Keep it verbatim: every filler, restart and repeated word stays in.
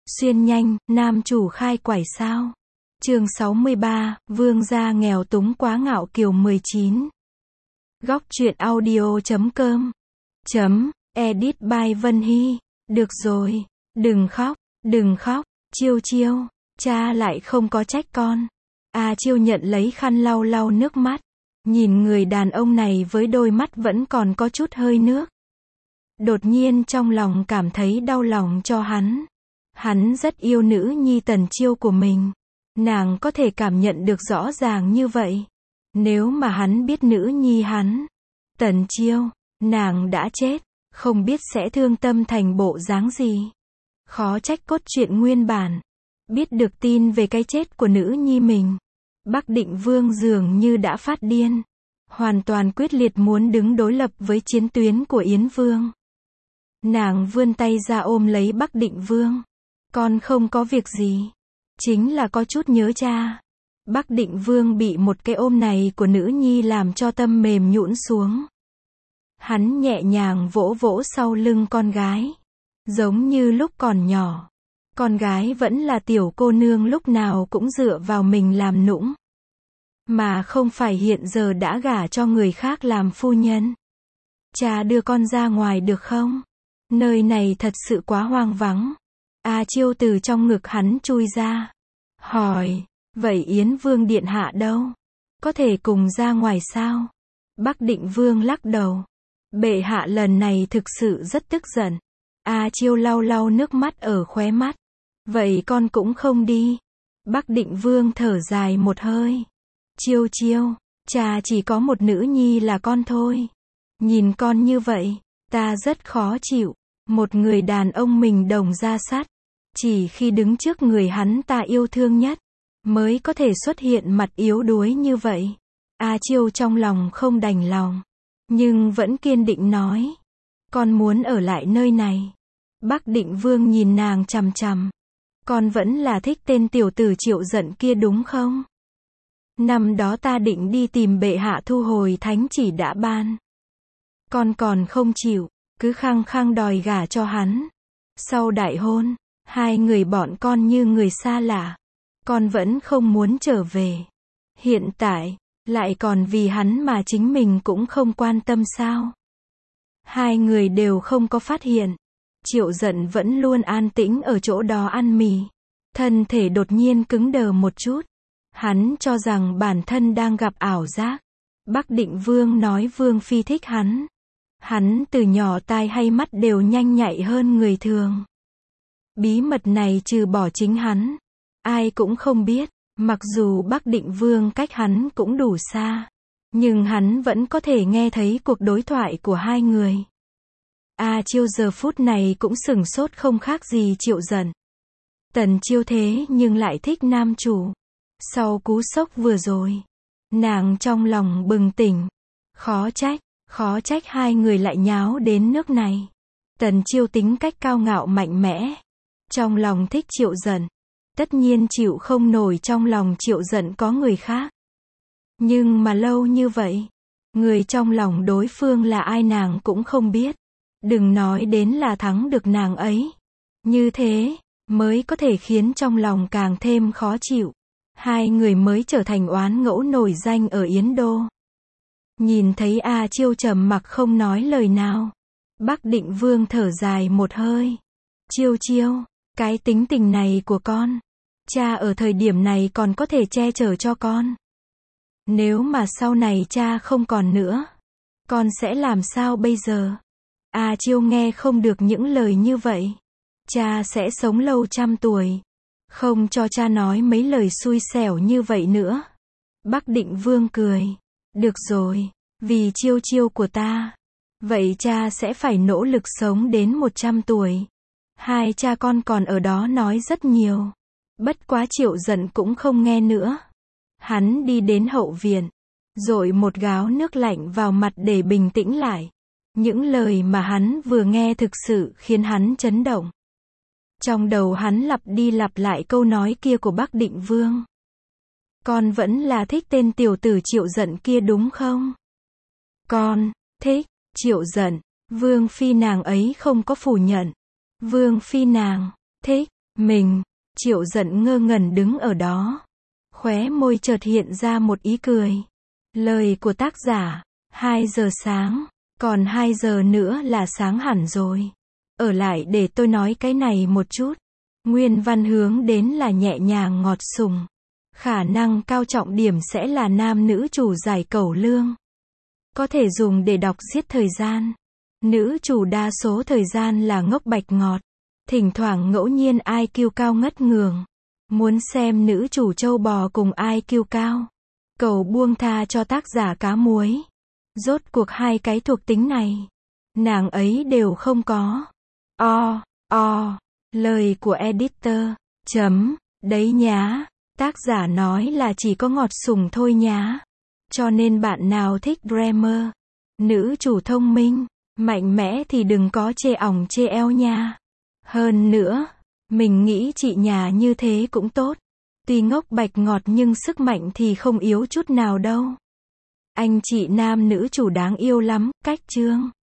Xuyên nhanh, nam chủ khai quải sao? Chương sáu mươi ba, vương gia nghèo túng quá ngạo kiều mười chín. Góc truyện audio chấm com. Chấm, edit by Vân Hy. Được rồi, đừng khóc, đừng khóc, Chiêu Chiêu, cha lại không có trách con. A Chiêu nhận lấy khăn lau lau nước mắt. Nhìn người đàn ông này với đôi mắt vẫn còn có chút hơi nước. Đột nhiên trong lòng cảm thấy đau lòng cho hắn. Hắn rất yêu nữ nhi Tần Chiêu của mình. Nàng có thể cảm nhận được rõ ràng như vậy. Nếu mà hắn biết nữ nhi hắn, Tần Chiêu, nàng đã chết, không biết sẽ thương tâm thành bộ dáng gì. Khó trách cốt truyện nguyên bản. Biết được tin về cái chết của nữ nhi mình, Bắc Định Vương dường như đã phát điên. Hoàn toàn quyết liệt muốn đứng đối lập với chiến tuyến của Yến Vương. Nàng vươn tay ra ôm lấy Bắc Định Vương. Con không có việc gì. Chính là có chút nhớ cha. Bắc Định Vương bị một cái ôm này của nữ nhi làm cho tâm mềm nhũn xuống. Hắn nhẹ nhàng vỗ vỗ sau lưng con gái. Giống như lúc còn nhỏ. Con gái vẫn là tiểu cô nương lúc nào cũng dựa vào mình làm nũng. Mà không phải hiện giờ đã gả cho người khác làm phu nhân. Cha đưa con ra ngoài được không? Nơi này thật sự quá hoang vắng. A Chiêu từ trong ngực hắn chui ra. Hỏi, vậy Yến Vương điện hạ đâu? Có thể cùng ra ngoài sao? Bắc Định Vương lắc đầu. Bệ hạ lần này thực sự rất tức giận. A Chiêu lau lau nước mắt ở khóe mắt. Vậy con cũng không đi. Bắc Định Vương thở dài một hơi. Chiêu Chiêu, cha chỉ có một nữ nhi là con thôi. Nhìn con như vậy, ta rất khó chịu. Một người đàn ông mình đồng ra sắt. Chỉ khi đứng trước người hắn ta yêu thương nhất, mới có thể xuất hiện mặt yếu đuối như vậy. A Chiêu trong lòng không đành lòng, nhưng vẫn kiên định nói. Con muốn ở lại nơi này. Bắc Định Vương nhìn nàng chằm chằm. Con vẫn là thích tên tiểu tử Triệu Giận kia đúng không? Năm đó ta định đi tìm bệ hạ thu hồi thánh chỉ đã ban. Con còn không chịu, cứ khăng khăng đòi gả cho hắn. Sau đại hôn, hai người bọn con như người xa lạ. Con vẫn không muốn trở về. Hiện tại, lại còn vì hắn mà chính mình cũng không quan tâm sao? Hai người đều không có phát hiện. Triệu Giận vẫn luôn an tĩnh ở chỗ đó ăn mì. Thân thể đột nhiên cứng đờ một chút. Hắn cho rằng bản thân đang gặp ảo giác. Bắc Định Vương nói Vương Phi thích hắn. Hắn từ nhỏ tai hay mắt đều nhanh nhạy hơn người thường. Bí mật này trừ bỏ chính hắn, ai cũng không biết. Mặc dù Bắc Định Vương cách hắn cũng đủ xa, nhưng hắn vẫn có thể nghe thấy cuộc đối thoại của hai người. A Chiêu giờ phút này cũng sửng sốt không khác gì Triệu Giận. Tần Chiêu thế nhưng lại thích nam chủ. Sau cú sốc vừa rồi, nàng trong lòng bừng tỉnh. Khó trách, khó trách hai người lại nháo đến nước này. Tần Chiêu tính cách cao ngạo mạnh mẽ. Trong lòng thích Triệu Giận. Tất nhiên chịu không nổi trong lòng Triệu Giận có người khác. Nhưng mà lâu như vậy, người trong lòng đối phương là ai nàng cũng không biết. Đừng nói đến là thắng được nàng ấy. Như thế, mới có thể khiến trong lòng càng thêm khó chịu. Hai người mới trở thành oán ngẫu nổi danh ở Yến Đô. Nhìn thấy A Chiêu trầm mặc không nói lời nào. Bắc Định Vương thở dài một hơi. Chiêu Chiêu, cái tính tình này của con, cha ở thời điểm này còn có thể che chở cho con. Nếu mà sau này cha không còn nữa, con sẽ làm sao bây giờ? A Chiêu nghe không được những lời như vậy. Cha sẽ sống lâu trăm tuổi. Không cho cha nói mấy lời xui xẻo như vậy nữa. Bắc Định Vương cười. Được rồi, vì Chiêu Chiêu của ta. Vậy cha sẽ phải nỗ lực sống đến một trăm tuổi. Hai cha con còn ở đó nói rất nhiều. Bất quá Triệu Giận cũng không nghe nữa. Hắn đi đến hậu viện, dội một gáo nước lạnh vào mặt để bình tĩnh lại. Những lời mà hắn vừa nghe thực sự khiến hắn chấn động. Trong đầu hắn lặp đi lặp lại câu nói kia của Bắc Định Vương. Con vẫn là thích tên tiểu tử Triệu Giận kia đúng không? Con, thích, Triệu Giận, Vương Phi nàng ấy không có phủ nhận. Vương Phi nàng, thích, Mình, Triệu giận ngơ ngẩn đứng ở đó. Khóe môi chợt hiện ra một ý cười. Lời của tác giả, hai giờ sáng, còn hai giờ nữa là sáng hẳn rồi. Ở lại để tôi nói cái này một chút. Nguyên văn hướng đến là nhẹ nhàng ngọt sùng. Khả năng cao trọng điểm sẽ là nam nữ chủ giải cẩu lương. Có thể dùng để đọc giết thời gian. Nữ chủ đa số thời gian là ngốc bạch ngọt. Thỉnh thoảng ngẫu nhiên i kiu cao ngất ngường. Muốn xem nữ chủ trâu bò cùng i kiu cao. Cầu buông tha cho tác giả cá muối. Rốt cuộc hai cái thuộc tính này. Nàng ấy đều không có. O, o, lời của editor. Chấm, đấy nhá. Tác giả nói là chỉ có ngọt sùng thôi nhá. Cho nên bạn nào thích grammar, nữ chủ thông minh, mạnh mẽ thì đừng có chê ỏng chê eo nha. Hơn nữa, mình nghĩ chị nhà như thế cũng tốt. Tuy ngốc bạch ngọt nhưng sức mạnh thì không yếu chút nào đâu. Anh chị nam nữ chủ đáng yêu lắm, cách chương.